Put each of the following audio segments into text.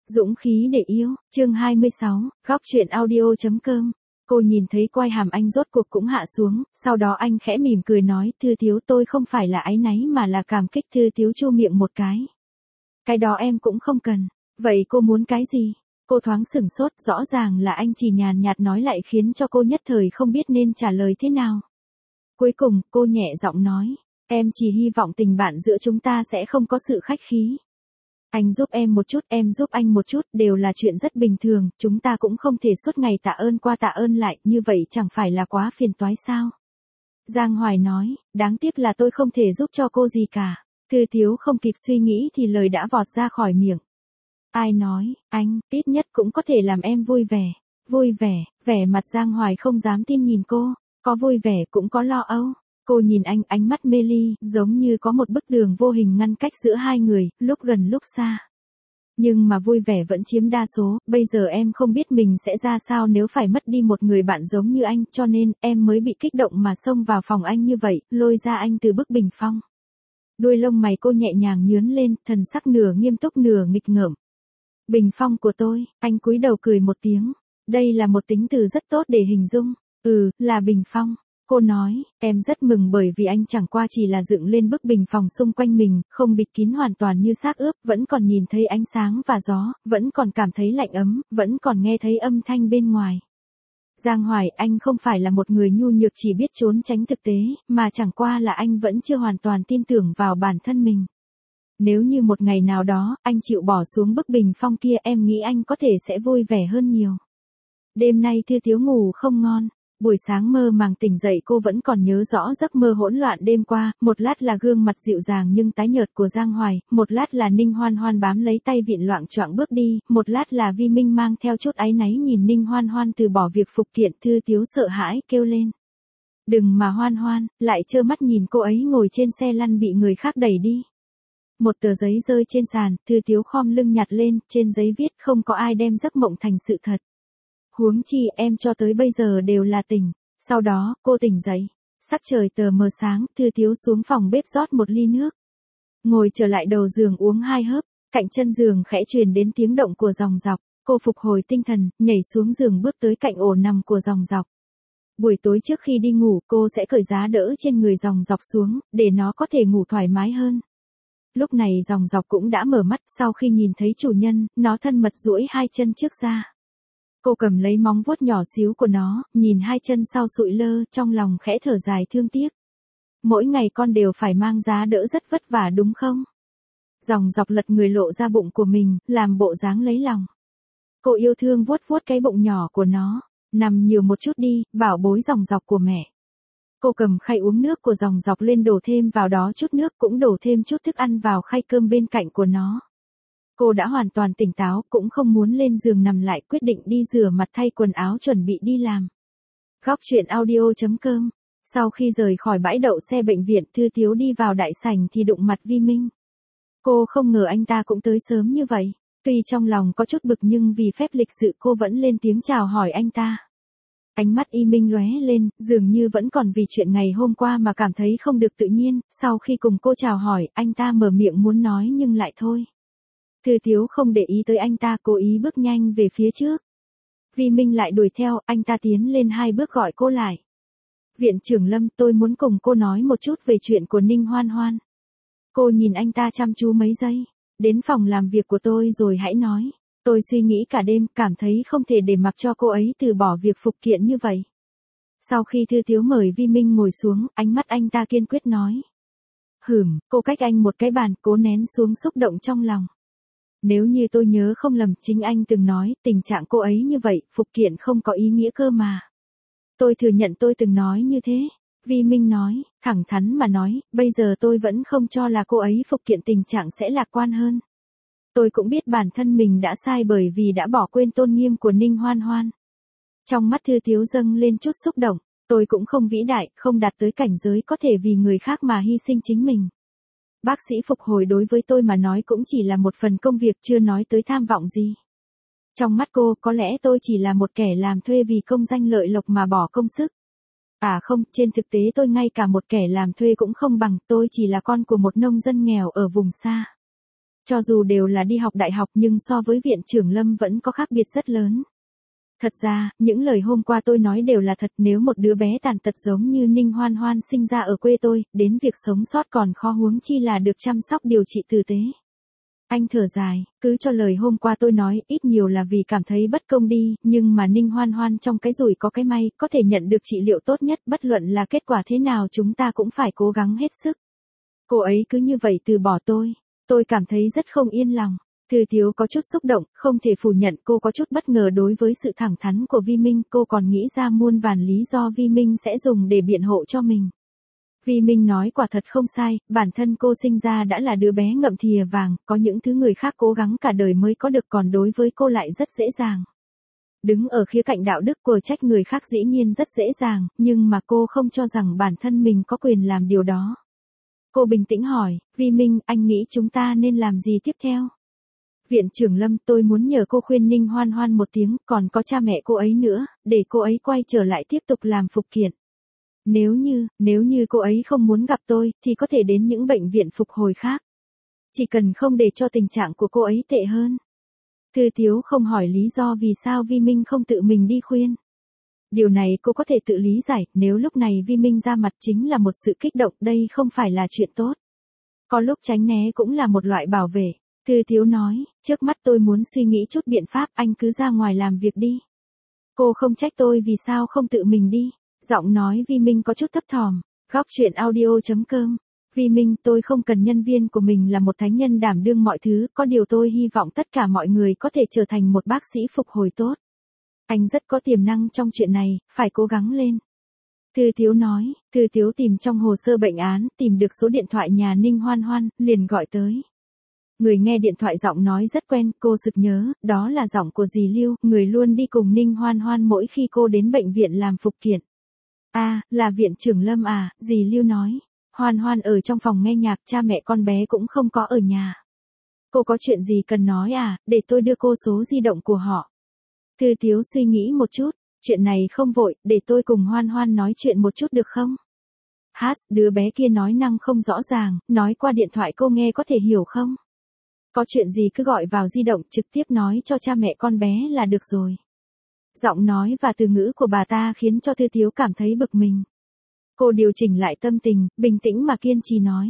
Dũng khí để yêu, chương 26, góc truyện audio.com. Cô nhìn thấy quai hàm anh rốt cuộc cũng hạ xuống, sau đó anh khẽ mỉm cười nói, Thư Thiếu, tôi không phải là áy náy mà là cảm kích. Thư Thiếu chu miệng một cái. Cái đó em cũng không cần. Vậy cô muốn cái gì? Cô thoáng sửng sốt, rõ ràng là anh chỉ nhàn nhạt nói lại khiến cho cô nhất thời không biết nên trả lời thế nào. Cuối cùng, cô nhẹ giọng nói, em chỉ hy vọng tình bạn giữa chúng ta sẽ không có sự khách khí. Anh giúp em một chút, em giúp anh một chút, đều là chuyện rất bình thường, chúng ta cũng không thể suốt ngày tạ ơn qua tạ ơn lại, như vậy chẳng phải là quá phiền toái sao? Giang Hoài nói, đáng tiếc là tôi không thể giúp cho cô gì cả. Thư Thiếu không kịp suy nghĩ thì lời đã vọt ra khỏi miệng. Ai nói, anh, ít nhất cũng có thể làm em vui vẻ. Vui vẻ, vẻ mặt Giang Hoài không dám tin nhìn cô, có vui vẻ cũng có lo âu. Cô nhìn anh, ánh mắt mê ly, giống như có một bức tường vô hình ngăn cách giữa hai người, lúc gần lúc xa. Nhưng mà vui vẻ vẫn chiếm đa số, bây giờ em không biết mình sẽ ra sao nếu phải mất đi một người bạn giống như anh, cho nên em mới bị kích động mà xông vào phòng anh như vậy, lôi ra anh từ bức bình phong. Đuôi lông mày cô nhẹ nhàng nhướn lên, thần sắc nửa nghiêm túc nửa nghịch ngợm. Bình phong của tôi, anh cúi đầu cười một tiếng. Đây là một tính từ rất tốt để hình dung. Là bình phong. Cô nói, em rất mừng bởi vì anh chẳng qua chỉ là dựng lên bức bình phòng xung quanh mình, không bịt kín hoàn toàn như xác ướp, vẫn còn nhìn thấy ánh sáng và gió, vẫn còn cảm thấy lạnh ấm, vẫn còn nghe thấy âm thanh bên ngoài. Giang Hoài, anh không phải là một người nhu nhược chỉ biết trốn tránh thực tế, mà chẳng qua là anh vẫn chưa hoàn toàn tin tưởng vào bản thân mình. Nếu như một ngày nào đó, anh chịu bỏ xuống bức bình phong kia, em nghĩ anh có thể sẽ vui vẻ hơn nhiều. Đêm nay Thư Thiếu ngủ không ngon. Buổi sáng mơ màng tỉnh dậy cô vẫn còn nhớ rõ giấc mơ hỗn loạn đêm qua, một lát là gương mặt dịu dàng nhưng tái nhợt của Giang Hoài, một lát là Ninh Hoan Hoan bám lấy tay vịn loạng choạng bước đi, một lát là Vi Minh mang theo chút áy náy nhìn Ninh Hoan Hoan từ bỏ việc phục kiện. Thư Thiếu sợ hãi kêu lên. Đừng mà Hoan Hoan, lại trơ mắt nhìn cô ấy ngồi trên xe lăn bị người khác đẩy đi. Một tờ giấy rơi trên sàn, Thư Thiếu khom lưng nhặt lên, trên giấy viết không có ai đem giấc mộng thành sự thật. Huống chi em cho tới bây giờ đều là tỉnh. Sau đó, cô tỉnh dậy. Sắc trời tờ mờ sáng, Thư Thiếu xuống phòng bếp rót một ly nước. Ngồi trở lại đầu giường uống 2 hớp, cạnh chân giường khẽ truyền đến tiếng động của dòng dọc. Cô phục hồi tinh thần, nhảy xuống giường bước tới cạnh ổ nằm của dòng dọc. Buổi tối trước khi đi ngủ, cô sẽ cởi giá đỡ trên người dòng dọc xuống, để nó có thể ngủ thoải mái hơn. Lúc này dòng dọc cũng đã mở mắt, sau khi nhìn thấy chủ nhân, nó thân mật duỗi 2 chân trước ra. Cô cầm lấy móng vuốt nhỏ xíu của nó, nhìn 2 chân sau sụi lơ, trong lòng khẽ thở dài thương tiếc. Mỗi ngày con đều phải mang giá đỡ rất vất vả đúng không? Dòng dọc lật người lộ ra bụng của mình, làm bộ dáng lấy lòng. Cô yêu thương vuốt vuốt cái bụng nhỏ của nó, nằm nhiều một chút đi, bảo bối dòng dọc của mẹ. Cô cầm khay uống nước của dòng dọc lên đổ thêm vào đó chút nước, cũng đổ thêm chút thức ăn vào khay cơm bên cạnh của nó. Cô đã hoàn toàn tỉnh táo, cũng không muốn lên giường nằm lại, quyết định đi rửa mặt thay quần áo chuẩn bị đi làm. Góc truyện audio.com. Sau khi rời khỏi bãi đậu xe bệnh viện, Thư Thiếu đi vào đại sảnh thì đụng mặt Vi Minh. Cô không ngờ anh ta cũng tới sớm như vậy. Tuy trong lòng có chút bực nhưng vì phép lịch sự cô vẫn lên tiếng chào hỏi anh ta. Ánh mắt Y Minh lóe lên, dường như vẫn còn vì chuyện ngày hôm qua mà cảm thấy không được tự nhiên. Sau khi cùng cô chào hỏi, anh ta mở miệng muốn nói nhưng lại thôi. Thư Thiếu không để ý tới anh ta, cố ý bước nhanh về phía trước. Vi Minh lại đuổi theo, anh ta tiến lên 2 bước gọi cô lại. Viện trưởng Lâm, tôi muốn cùng cô nói một chút về chuyện của Ninh Hoan Hoan. Cô nhìn anh ta chăm chú mấy giây. Đến phòng làm việc của tôi rồi hãy nói. Tôi suy nghĩ cả đêm, cảm thấy không thể để mặc cho cô ấy từ bỏ việc phục kiện như vậy. Sau khi Thư Thiếu mời Vi Minh ngồi xuống, ánh mắt anh ta kiên quyết nói. Cô cách anh một cái bàn, cố nén xuống xúc động trong lòng. Nếu như tôi nhớ không lầm, chính anh từng nói, tình trạng cô ấy như vậy, phục kiện không có ý nghĩa cơ mà. Tôi thừa nhận tôi từng nói như thế. Vi Minh nói, thẳng thắn mà nói, bây giờ tôi vẫn không cho là cô ấy phục kiện tình trạng sẽ lạc quan hơn. Tôi cũng biết bản thân mình đã sai bởi vì đã bỏ quên tôn nghiêm của Ninh Hoan Hoan. Trong mắt Thư Thiếu dâng lên chút xúc động, tôi cũng không vĩ đại, không đạt tới cảnh giới có thể vì người khác mà hy sinh chính mình. Bác sĩ phục hồi đối với tôi mà nói cũng chỉ là một phần công việc, chưa nói tới tham vọng gì. Trong mắt cô, có lẽ tôi chỉ là một kẻ làm thuê vì công danh lợi lộc mà bỏ công sức. À không, trên thực tế tôi ngay cả một kẻ làm thuê cũng không bằng, tôi chỉ là con của một nông dân nghèo ở vùng xa. Cho dù đều là đi học đại học nhưng so với viện trưởng Lâm vẫn có khác biệt rất lớn. Thật ra, những lời hôm qua tôi nói đều là thật, nếu một đứa bé tàn tật giống như Ninh Hoan Hoan sinh ra ở quê tôi, đến việc sống sót còn khó huống chi là được chăm sóc điều trị tử tế. Anh thở dài, cứ cho lời hôm qua tôi nói, ít nhiều là vì cảm thấy bất công đi, nhưng mà Ninh Hoan Hoan trong cái rủi có cái may, có thể nhận được trị liệu tốt nhất, bất luận là kết quả thế nào chúng ta cũng phải cố gắng hết sức. Cô ấy cứ như vậy từ bỏ tôi cảm thấy rất không yên lòng. Thư Thiếu có chút xúc động, không thể phủ nhận cô có chút bất ngờ đối với sự thẳng thắn của Vi Minh, cô còn nghĩ ra muôn vàn lý do Vi Minh sẽ dùng để biện hộ cho mình. Vi Minh nói quả thật không sai, bản thân cô sinh ra đã là đứa bé ngậm thìa vàng, có những thứ người khác cố gắng cả đời mới có được còn đối với cô lại rất dễ dàng. Đứng ở khía cạnh đạo đức của trách người khác dĩ nhiên rất dễ dàng, nhưng mà cô không cho rằng bản thân mình có quyền làm điều đó. Cô bình tĩnh hỏi, Vi Minh, anh nghĩ chúng ta nên làm gì tiếp theo? Viện trưởng Lâm, tôi muốn nhờ cô khuyên Ninh Hoan Hoan một tiếng, còn có cha mẹ cô ấy nữa, để cô ấy quay trở lại tiếp tục làm phục kiện. Nếu như cô ấy không muốn gặp tôi, thì có thể đến những bệnh viện phục hồi khác. Chỉ cần không để cho tình trạng của cô ấy tệ hơn. Thư Thiếu không hỏi lý do vì sao Vi Minh không tự mình đi khuyên. Điều này cô có thể tự lý giải, nếu lúc này Vi Minh ra mặt chính là một sự kích động, đây không phải là chuyện tốt. Có lúc tránh né cũng là một loại bảo vệ. Thư Thiếu nói, trước mắt tôi muốn suy nghĩ chút biện pháp, anh cứ ra ngoài làm việc đi. Cô không trách tôi vì sao không tự mình đi. Giọng nói Vi Minh có chút thấp thỏm. Góc chuyện audio.com. Vi Minh, tôi không cần nhân viên của mình là một thánh nhân đảm đương mọi thứ, có điều tôi hy vọng tất cả mọi người có thể trở thành một bác sĩ phục hồi tốt. Anh rất có tiềm năng trong chuyện này, phải cố gắng lên. Thư Thiếu nói, Thư Thiếu tìm trong hồ sơ bệnh án, tìm được số điện thoại nhà Ninh Hoan Hoan, liền gọi tới. Người nghe điện thoại giọng nói rất quen, cô sực nhớ, đó là giọng của dì Lưu, người luôn đi cùng Ninh Hoan Hoan mỗi khi cô đến bệnh viện làm phục kiện. À, là viện trưởng Lâm à, dì Lưu nói. Hoan Hoan ở trong phòng nghe nhạc, cha mẹ con bé cũng không có ở nhà. Cô có chuyện gì cần nói à, để tôi đưa cô số di động của họ. Thư Thiếu suy nghĩ một chút, chuyện này không vội, để tôi cùng Hoan Hoan nói chuyện một chút được không? Đứa bé kia nói năng không rõ ràng, nói qua điện thoại cô nghe có thể hiểu không? Có chuyện gì cứ gọi vào di động trực tiếp nói cho cha mẹ con bé là được rồi. Giọng nói và từ ngữ của bà ta khiến cho Thư Thiếu cảm thấy bực mình. Cô điều chỉnh lại tâm tình, bình tĩnh mà kiên trì nói.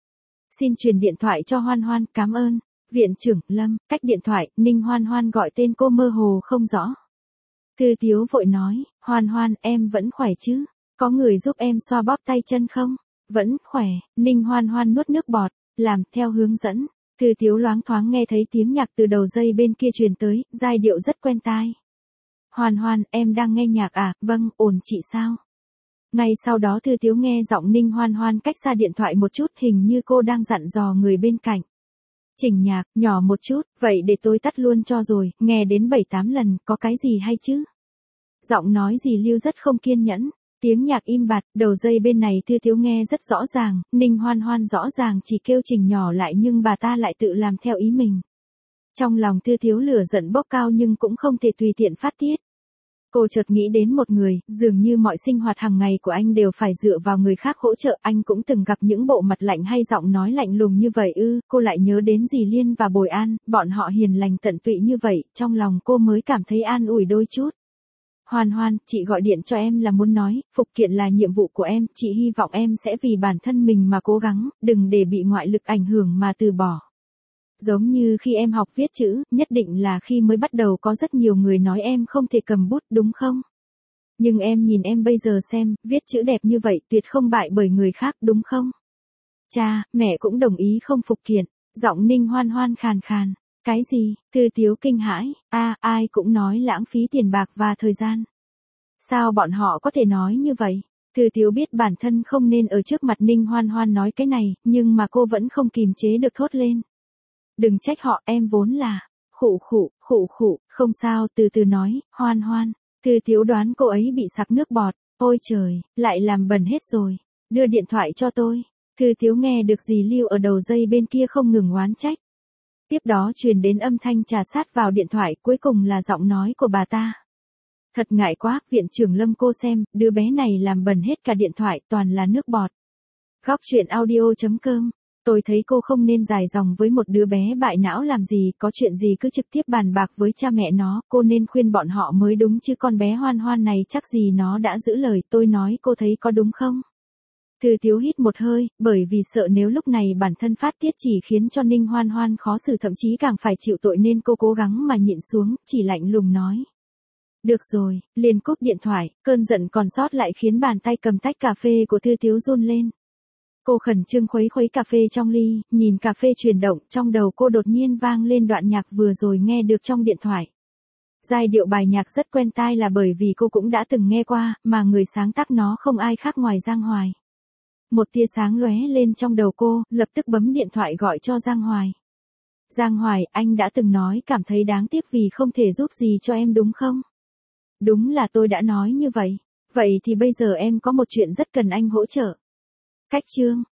Xin truyền điện thoại cho Hoan Hoan, cảm ơn. Viện trưởng Lâm, cách điện thoại, Ninh Hoan Hoan gọi tên cô mơ hồ không rõ. Thư Thiếu vội nói, Hoan Hoan, em vẫn khỏe chứ? Có người giúp em xoa bóp tay chân không? Vẫn khỏe, Ninh Hoan Hoan nuốt nước bọt, làm theo hướng dẫn. Thư Thiếu loáng thoáng nghe thấy tiếng nhạc từ đầu dây bên kia truyền tới, giai điệu rất quen tai. Hoan Hoan, em đang nghe nhạc à? Vâng, ổn chị sao? Ngay sau đó Thư Thiếu nghe giọng Ninh Hoan Hoan cách xa điện thoại một chút, hình như cô đang dặn dò người bên cạnh. Chỉnh nhạc, nhỏ một chút, vậy để tôi tắt luôn cho rồi, nghe đến 7-8 lần, có cái gì hay chứ? Giọng nói dì Lưu rất không kiên nhẫn, tiếng nhạc im bặt, đầu dây bên này Thư Thiếu nghe rất rõ ràng, Ninh Hoan Hoan rõ ràng chỉ kêu chỉnh nhỏ lại nhưng bà ta lại tự làm theo ý mình. Trong lòng Thư Thiếu lửa giận bốc cao nhưng cũng không thể tùy tiện phát tiết. Cô chợt nghĩ đến một người, dường như mọi sinh hoạt hàng ngày của anh đều phải dựa vào người khác hỗ trợ, anh cũng từng gặp những bộ mặt lạnh hay giọng nói lạnh lùng như vậy ư, cô lại nhớ đến dì Liên và Bồi An, bọn họ hiền lành tận tụy như vậy, trong lòng cô mới cảm thấy an ủi đôi chút. Hoan Hoan, chị gọi điện cho em là muốn nói, phục kiện là nhiệm vụ của em, chị hy vọng em sẽ vì bản thân mình mà cố gắng, đừng để bị ngoại lực ảnh hưởng mà từ bỏ. Giống như khi em học viết chữ, nhất định là khi mới bắt đầu có rất nhiều người nói em không thể cầm bút, đúng không? Nhưng em nhìn em bây giờ xem, viết chữ đẹp như vậy tuyệt không bại bởi người khác, đúng không? Cha, mẹ cũng đồng ý không phục kiện. Giọng Ninh Hoan Hoan khàn khàn. Cái gì? Thư Thiếu kinh hãi. Ai cũng nói lãng phí tiền bạc và thời gian. Sao bọn họ có thể nói như vậy? Thư Thiếu biết bản thân không nên ở trước mặt Ninh Hoan Hoan nói cái này, nhưng mà cô vẫn không kìm chế được thốt lên. Đừng trách họ, em vốn là. Khụ, không sao, từ từ nói, Hoan Hoan. Thư Thiếu đoán cô ấy bị sặc nước bọt. Ôi trời, lại làm bẩn hết rồi. Đưa điện thoại cho tôi. Thư Thiếu nghe được dì Lưu ở đầu dây bên kia không ngừng oán trách. Tiếp đó truyền đến âm thanh trà sát vào điện thoại, cuối cùng là giọng nói của bà ta. Thật ngại quá, viện trưởng Lâm cô xem, đứa bé này làm bẩn hết cả điện thoại, toàn là nước bọt. Góc chuyện audio.com Tôi thấy cô không nên dài dòng với một đứa bé bại não làm gì, có chuyện gì cứ trực tiếp bàn bạc với cha mẹ nó, cô nên khuyên bọn họ mới đúng chứ con bé Hoan Hoan này chắc gì nó đã giữ lời, tôi nói cô thấy có đúng không? Thư Thiếu hít một hơi, bởi vì sợ nếu lúc này bản thân phát tiết chỉ khiến cho Ninh Hoan Hoan khó xử thậm chí càng phải chịu tội nên cô cố gắng mà nhịn xuống, chỉ lạnh lùng nói. Được rồi, liền cúp điện thoại, cơn giận còn sót lại khiến bàn tay cầm tách cà phê của Thư Thiếu run lên. Cô khẩn trương khuấy khuấy cà phê trong ly, nhìn cà phê chuyển động, trong đầu cô đột nhiên vang lên đoạn nhạc vừa rồi nghe được trong điện thoại. Giai điệu bài nhạc rất quen tai là bởi vì cô cũng đã từng nghe qua, mà người sáng tác nó không ai khác ngoài Giang Hoài. Một tia sáng lóe lên trong đầu cô, lập tức bấm điện thoại gọi cho Giang Hoài. Giang Hoài, anh đã từng nói cảm thấy đáng tiếc vì không thể giúp gì cho em đúng không? Đúng là tôi đã nói như vậy. Vậy thì bây giờ em có một chuyện rất cần anh hỗ trợ. Cách chương.